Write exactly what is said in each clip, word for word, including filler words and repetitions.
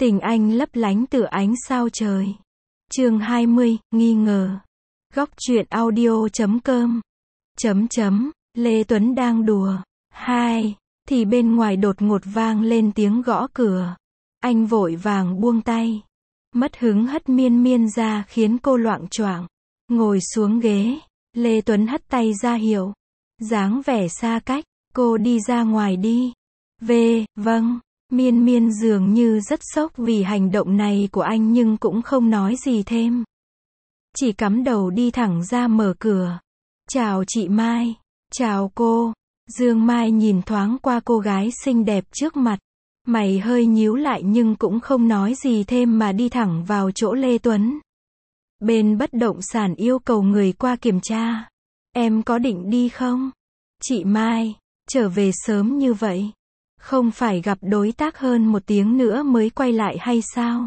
Tình anh lấp lánh tựa ánh sao trời. Chương hai mươi, nghi ngờ. Góc truyện audio chấm com. Chấm chấm, Lê Tuấn đang đùa. Hai, thì bên ngoài đột ngột vang lên tiếng gõ cửa. Anh vội vàng buông tay. Mất hứng hất Miên Miên ra khiến cô loạng choạng. Ngồi xuống ghế. Lê Tuấn hất tay ra hiệu. Dáng vẻ xa cách. Cô đi ra ngoài đi. Về, vâng. Miên Miên dường như rất sốc vì hành động này của anh nhưng cũng không nói gì thêm. Chỉ cắm đầu đi thẳng ra mở cửa. Chào chị Mai. Chào cô. Dương Mai nhìn thoáng qua cô gái xinh đẹp trước mặt. Mày hơi nhíu lại nhưng cũng không nói gì thêm mà đi thẳng vào chỗ Lê Tuấn. Bên bất động sản yêu cầu người qua kiểm tra. Em có định đi không? Chị Mai, trở về sớm như vậy. Không phải gặp đối tác hơn một tiếng nữa mới quay lại hay sao?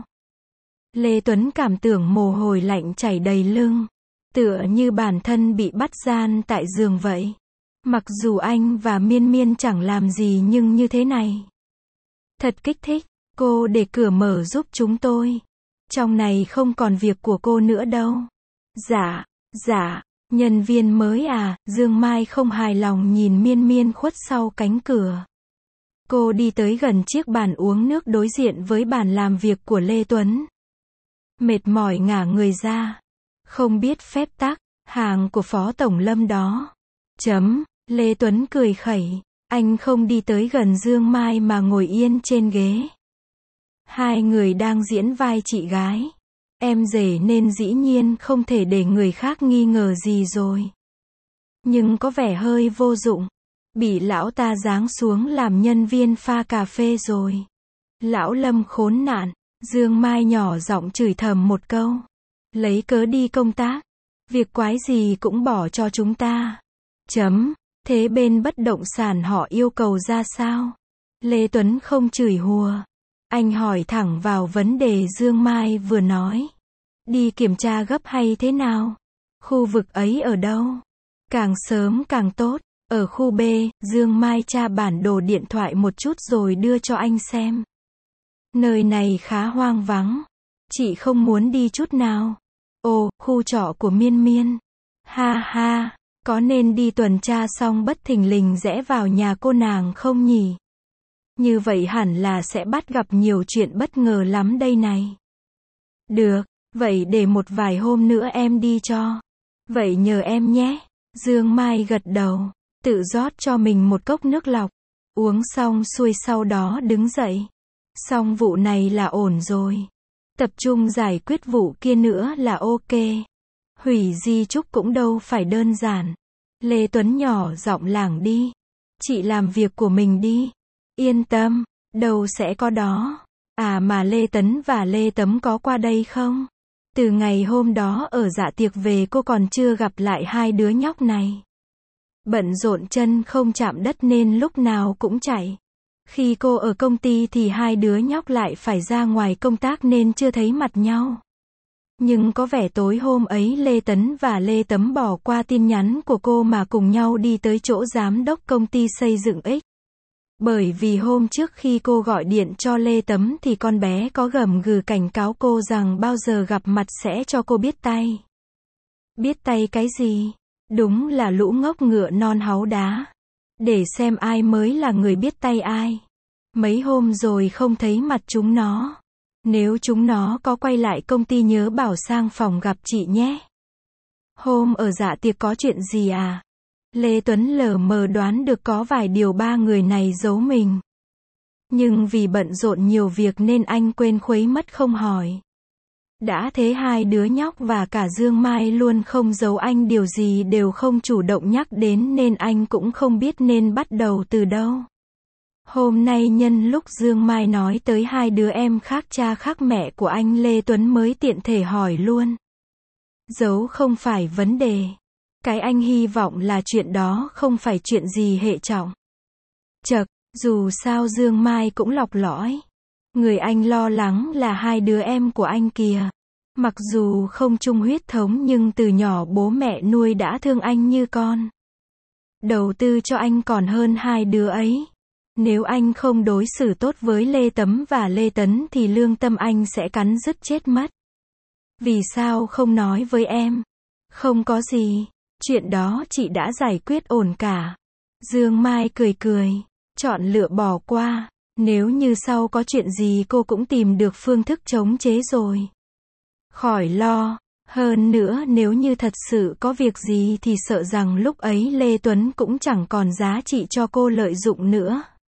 Lê Tuấn cảm tưởng mồ hôi lạnh chảy đầy lưng. Tựa như bản thân bị bắt gian tại giường vậy. Mặc dù anh và Miên Miên chẳng làm gì nhưng như thế này. Thật kích thích. Cô để cửa mở giúp chúng tôi. Trong này không còn việc của cô nữa đâu. Dạ, dạ, nhân viên mới à? Dương Mai không hài lòng nhìn Miên Miên khuất sau cánh cửa. Cô đi tới gần chiếc bàn uống nước đối diện với bàn làm việc của Lê Tuấn. Mệt mỏi ngả người ra. Không biết phép tắc, hàng của Phó Tổng Lâm đó. Chấm, Lê Tuấn cười khẩy. Anh không đi tới gần Dương Mai mà ngồi yên trên ghế. Hai người đang diễn vai chị gái. Em rể nên dĩ nhiên không thể để người khác nghi ngờ gì rồi. Nhưng có vẻ hơi vô dụng. Bị lão ta giáng xuống làm nhân viên pha cà phê rồi. Lão Lâm khốn nạn. Dương Mai nhỏ giọng chửi thầm một câu. Lấy cớ đi công tác. Việc quái gì cũng bỏ cho chúng ta. Chấm. Thế bên bất động sản họ yêu cầu ra sao? Lê Tuấn không chửi hùa. Anh hỏi thẳng vào vấn đề Dương Mai vừa nói. Đi kiểm tra gấp hay thế nào? Khu vực ấy ở đâu? Càng sớm càng tốt. Ở khu B, Dương Mai tra bản đồ điện thoại một chút rồi đưa cho anh xem. Nơi này khá hoang vắng. Chị không muốn đi chút nào. Ồ, khu trọ của Miên Miên. Ha ha, có nên đi tuần tra xong bất thình lình rẽ vào nhà cô nàng không nhỉ? Như vậy hẳn là sẽ bắt gặp nhiều chuyện bất ngờ lắm đây này. Được, vậy để một vài hôm nữa em đi cho. Vậy nhờ em nhé. Dương Mai gật đầu. Tự rót cho mình một cốc nước lọc. Uống xong xuôi sau đó đứng dậy. Xong vụ này là ổn rồi. Tập trung giải quyết vụ kia nữa là ok. Hủy di chúc cũng đâu phải đơn giản. Lê Tuấn nhỏ giọng lảng đi. Chị làm việc của mình đi. Yên tâm, đâu sẽ có đó. À mà Lê Tấn và Lê Tấm có qua đây không? Từ ngày hôm đó ở dạ tiệc về cô còn chưa gặp lại hai đứa nhóc này. Bận rộn chân không chạm đất nên lúc nào cũng chạy. Khi cô ở công ty thì hai đứa nhóc lại phải ra ngoài công tác nên chưa thấy mặt nhau. Nhưng có vẻ tối hôm ấy Lê Tấn và Lê Tấm bỏ qua tin nhắn của cô mà cùng nhau đi tới chỗ giám đốc công ty xây dựng X. Bởi vì hôm trước khi cô gọi điện cho Lê Tấm thì con bé có gầm gừ cảnh cáo cô rằng bao giờ gặp mặt sẽ cho cô biết tay. Biết tay cái gì? Đúng là lũ ngốc ngựa non háu đá. Để xem ai mới là người biết tay ai. Mấy hôm rồi không thấy mặt chúng nó. Nếu chúng nó có quay lại công ty nhớ bảo sang phòng gặp chị nhé. Hôm ở dạ tiệc có chuyện gì à? Lê Tuấn lờ mờ đoán được có vài điều ba người này giấu mình. Nhưng vì bận rộn nhiều việc nên anh quên khuấy mất không hỏi. Đã thế hai đứa nhóc và cả Dương Mai luôn không giấu anh điều gì đều không chủ động nhắc đến nên anh cũng không biết nên bắt đầu từ đâu. Hôm nay nhân lúc Dương Mai nói tới hai đứa em khác cha khác mẹ của anh Lê Tuấn mới tiện thể hỏi luôn. Giấu không phải vấn đề. Cái anh hy vọng là chuyện đó không phải chuyện gì hệ trọng. Chậc, dù sao Dương Mai cũng lọc lõi. Người anh lo lắng là hai đứa em của anh kìa. Mặc dù không chung huyết thống nhưng từ nhỏ bố mẹ nuôi đã thương anh như con. Đầu tư cho anh còn hơn hai đứa ấy. Nếu anh không đối xử tốt với Lê Tấm và Lê Tấn thì lương tâm anh sẽ cắn rứt chết mất. Vì sao không nói với em? Không có gì. Chuyện đó chị đã giải quyết ổn cả. Dương Mai cười cười. Chọn lựa bỏ qua. Nếu như sau có chuyện gì cô cũng tìm được phương thức chống chế rồi. Khỏi lo. Hơn nữa nếu như thật sự có việc gì thì sợ rằng lúc ấy Lê Tuấn cũng chẳng còn giá trị cho cô lợi dụng nữa.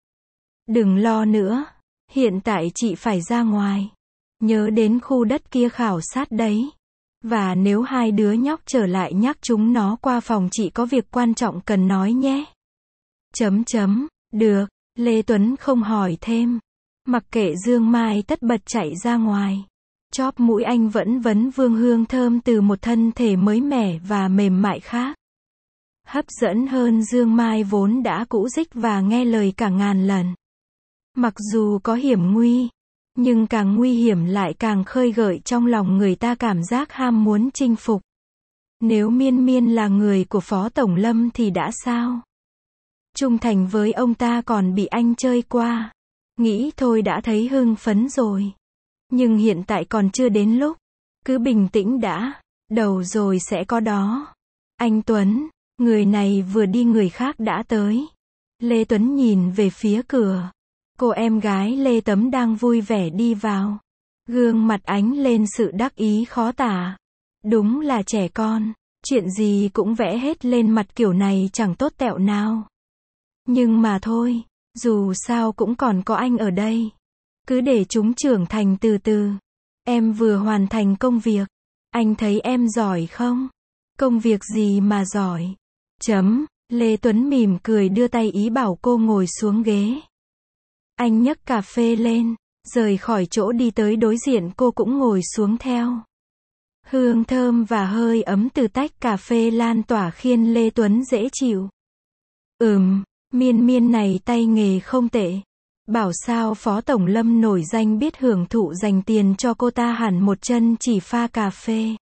Đừng lo nữa. Hiện tại chị phải ra ngoài. Nhớ đến khu đất kia khảo sát đấy. Và nếu hai đứa nhóc trở lại nhắc chúng nó qua phòng chị có việc quan trọng cần nói nhé. Chấm chấm. Được. Lê Tuấn không hỏi thêm. Mặc kệ Dương Mai tất bật chạy ra ngoài. Chóp mũi anh vẫn vấn vương hương thơm từ một thân thể mới mẻ và mềm mại khác. Hấp dẫn hơn Dương Mai vốn đã cũ rích và nghe lời cả ngàn lần. Mặc dù có hiểm nguy, nhưng càng nguy hiểm lại càng khơi gợi trong lòng người ta cảm giác ham muốn chinh phục. Nếu Miên Miên là người của Phó Tổng Lâm thì đã sao? Trung thành với ông ta còn bị anh chơi qua. Nghĩ thôi đã thấy hưng phấn rồi. Nhưng hiện tại còn chưa đến lúc. Cứ bình tĩnh đã. Đầu rồi sẽ có đó. Anh Tuấn, người này vừa đi người khác đã tới. Lê Tuấn nhìn về phía cửa. Cô em gái Lê Tấm đang vui vẻ đi vào. Gương mặt ánh lên sự đắc ý khó tả. Đúng là trẻ con. Chuyện gì cũng vẽ hết lên mặt kiểu này chẳng tốt tẹo nào. Nhưng mà thôi, dù sao cũng còn có anh ở đây. Cứ để chúng trưởng thành từ từ. Em vừa hoàn thành công việc. Anh thấy em giỏi không? Công việc gì mà giỏi? Chấm. Lê Tuấn mỉm cười đưa tay ý bảo cô ngồi xuống ghế. Anh nhấc cà phê lên, rời khỏi chỗ đi tới đối diện cô cũng ngồi xuống theo. Hương thơm và hơi ấm từ tách cà phê lan tỏa khiến Lê Tuấn dễ chịu. Ừm, Miên Miên này tay nghề không tệ. Bảo sao Phó Tổng Lâm nổi danh biết hưởng thụ dành tiền cho cô ta hẳn một chân chỉ pha cà phê.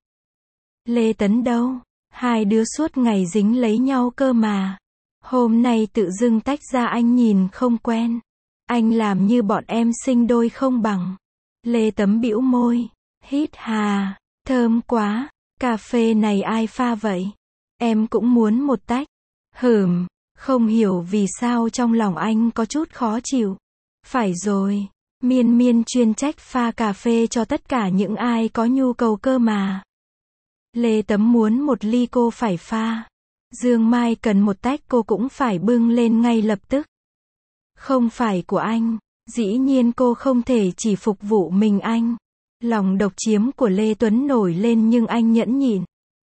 Lê Tấn đâu? Hai đứa suốt ngày dính lấy nhau cơ mà. Hôm nay tự dưng tách ra anh nhìn không quen. Anh làm như bọn em sinh đôi không bằng. Lê Tấm bĩu môi. Hít hà. Thơm quá. Cà phê này ai pha vậy? Em cũng muốn một tách. Hửm. Không hiểu vì sao trong lòng anh có chút khó chịu. Phải rồi. Miên Miên chuyên trách pha cà phê cho tất cả những ai có nhu cầu cơ mà. Lê Tấm muốn một ly cô phải pha. Dương Mai cần một tách cô cũng phải bưng lên ngay lập tức. Không phải của anh. Dĩ nhiên cô không thể chỉ phục vụ mình anh. Lòng độc chiếm của Lê Tuấn nổi lên nhưng anh nhẫn nhịn.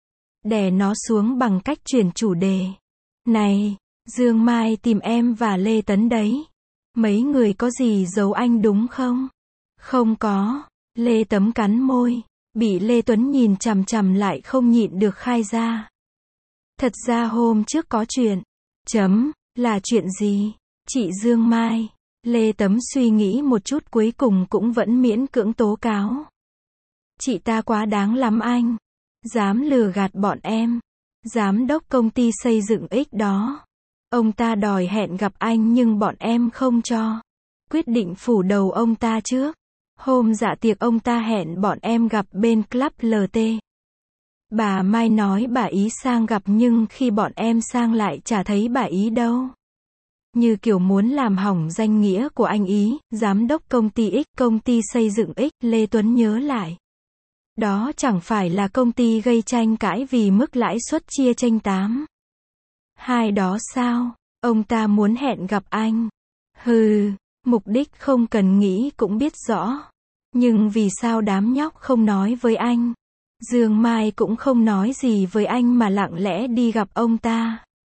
Đè nó xuống bằng cách chuyển chủ đề. Này, Dương Mai tìm em và Lê Tấn đấy. Mấy người có gì giấu anh đúng không? Không có. Lê Tấm cắn môi. Bị Lê Tuấn nhìn chằm chằm lại không nhịn được khai ra. Thật ra hôm trước có chuyện. Chấm. Là chuyện gì? Chị Dương Mai. Lê Tấm suy nghĩ một chút cuối cùng cũng vẫn miễn cưỡng tố cáo. Chị ta quá đáng lắm anh. Dám lừa gạt bọn em. Giám đốc công ty xây dựng X đó. Ông ta đòi hẹn gặp anh nhưng bọn em không cho. Quyết định phủ đầu ông ta trước. Hôm dạ tiệc ông ta hẹn bọn em gặp bên club lờ tê. Bà Mai nói bà ý sang gặp nhưng khi bọn em sang lại chả thấy bà ý đâu. Như kiểu muốn làm hỏng danh nghĩa của anh ý, giám đốc công ty X, công ty xây dựng X, Lê Tuấn nhớ lại. Đó chẳng phải là công ty gây tranh cãi vì mức lãi suất chia chênh tám. Hai đó sao? Ông ta muốn hẹn gặp anh. Hừ, mục đích không cần nghĩ cũng biết rõ. Nhưng vì sao đám nhóc không nói với anh? Dương Mai cũng không nói gì với anh mà lặng lẽ đi gặp ông ta.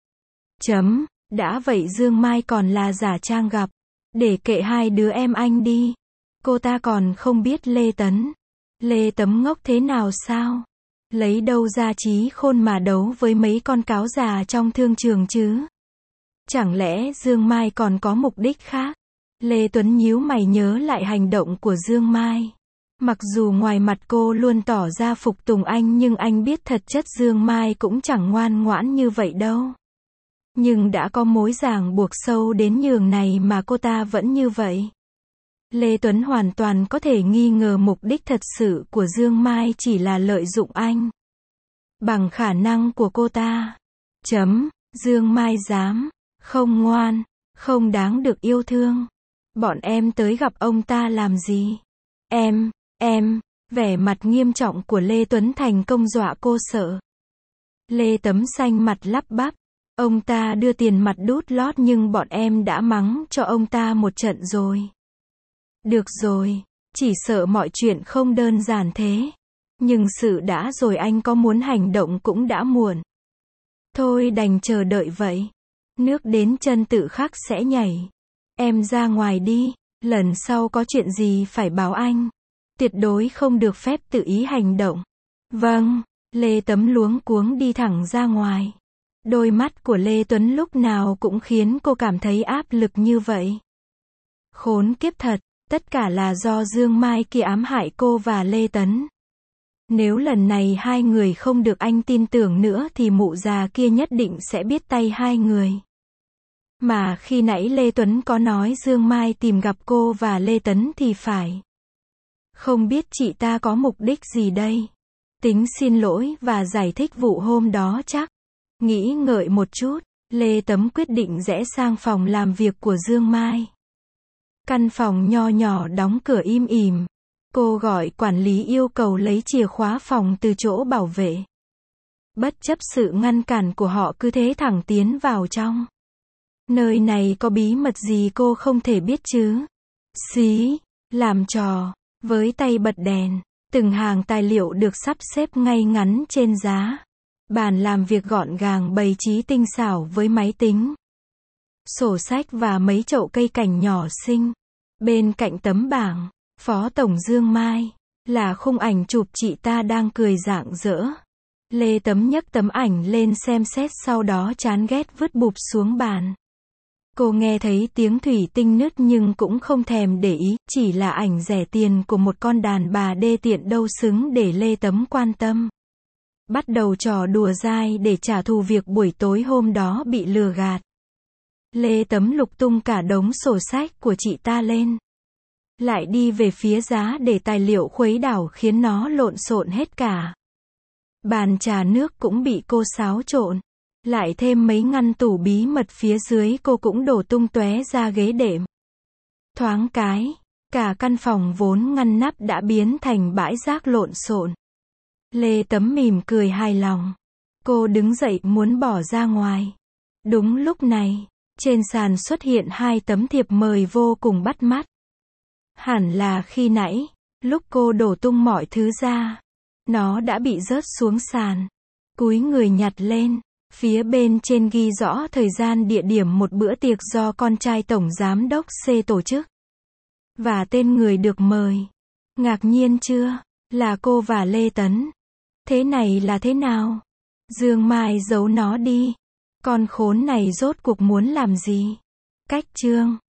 Chấm. Đã vậy Dương Mai còn là giả trang gặp. Để kệ hai đứa em anh đi. Cô ta còn không biết Lê Tấn. Lê Tấm ngốc thế nào sao? Lấy đâu ra trí khôn mà đấu với mấy con cáo già trong thương trường chứ? Chẳng lẽ Dương Mai còn có mục đích khác? Lê Tuấn nhíu mày nhớ lại hành động của Dương Mai. Mặc dù ngoài mặt cô luôn tỏ ra phục tùng anh nhưng anh biết thật chất Dương Mai cũng chẳng ngoan ngoãn như vậy đâu. Nhưng đã có mối ràng buộc sâu đến nhường này mà cô ta vẫn như vậy. Lê Tuấn hoàn toàn có thể nghi ngờ mục đích thật sự của Dương Mai chỉ là lợi dụng anh. Bằng khả năng của cô ta. Chấm, Dương Mai dám, không ngoan, không đáng được yêu thương. Bọn em tới gặp ông ta làm gì? Em, em, vẻ mặt nghiêm trọng của Lê Tuấn thành công dọa cô sợ. Lê Tấm xanh mặt lắp bắp. Ông ta đưa tiền mặt đút lót nhưng bọn em đã mắng cho ông ta một trận rồi. Được rồi, chỉ sợ mọi chuyện không đơn giản thế. Nhưng sự đã rồi anh có muốn hành động cũng đã muộn. Thôi đành chờ đợi vậy. Nước đến chân tự khắc sẽ nhảy. Em ra ngoài đi, lần sau có chuyện gì phải báo anh. Tuyệt đối không được phép tự ý hành động. Vâng, Lê Tấm luống cuống đi thẳng ra ngoài. Đôi mắt của Lê Tuấn lúc nào cũng khiến cô cảm thấy áp lực như vậy. Khốn kiếp thật, tất cả là do Dương Mai kia ám hại cô và Lê Tấn. Nếu lần này hai người không được anh tin tưởng nữa thì mụ già kia nhất định sẽ biết tay hai người. Mà khi nãy Lê Tuấn có nói Dương Mai tìm gặp cô và Lê Tấn thì phải. Không biết chị ta có mục đích gì đây? Tính xin lỗi và giải thích vụ hôm đó chắc. Nghĩ ngợi một chút, Lê Tấm quyết định rẽ sang phòng làm việc của Dương Mai. Căn phòng nho nhỏ đóng cửa im ỉm. Cô gọi quản lý yêu cầu lấy chìa khóa phòng từ chỗ bảo vệ. Bất chấp sự ngăn cản của họ cứ thế thẳng tiến vào trong. Nơi này có bí mật gì cô không thể biết chứ? Xí, làm trò, với tay bật đèn, từng hàng tài liệu được sắp xếp ngay ngắn trên giá. Bàn làm việc gọn gàng bày trí tinh xảo với máy tính, sổ sách và mấy chậu cây cảnh nhỏ xinh. Bên cạnh tấm bảng, Phó Tổng Dương Mai, là khung ảnh chụp chị ta đang cười rạng rỡ. Lê Tấm nhấc tấm ảnh lên xem xét sau đó chán ghét vứt bụp xuống bàn. Cô nghe thấy tiếng thủy tinh nứt nhưng cũng không thèm để ý, chỉ là ảnh rẻ tiền của một con đàn bà đê tiện đâu xứng để Lê Tấm quan tâm. Bắt đầu trò đùa dai để trả thù việc buổi tối hôm đó bị lừa gạt. Lê Tấm lục tung cả đống sổ sách của chị ta lên. Lại đi về phía giá để tài liệu khuấy đảo khiến nó lộn xộn hết cả. Bàn trà nước cũng bị cô xáo trộn. Lại thêm mấy ngăn tủ bí mật phía dưới cô cũng đổ tung tóe ra ghế đệm. Thoáng cái, cả căn phòng vốn ngăn nắp đã biến thành bãi rác lộn xộn. Lê Tấm mỉm cười hài lòng. Cô đứng dậy muốn bỏ ra ngoài. Đúng lúc này, trên sàn xuất hiện hai tấm thiệp mời vô cùng bắt mắt. Hẳn là khi nãy, lúc cô đổ tung mọi thứ ra, nó đã bị rớt xuống sàn. Cúi người nhặt lên, phía bên trên ghi rõ thời gian địa điểm một bữa tiệc do con trai Tổng Giám đốc C tổ chức. Và tên người được mời. Ngạc nhiên chưa? Là cô và Lê Tấn. Thế này là thế nào? Dương Mai giấu nó đi. Con khốn này rốt cuộc muốn làm gì? Cách chương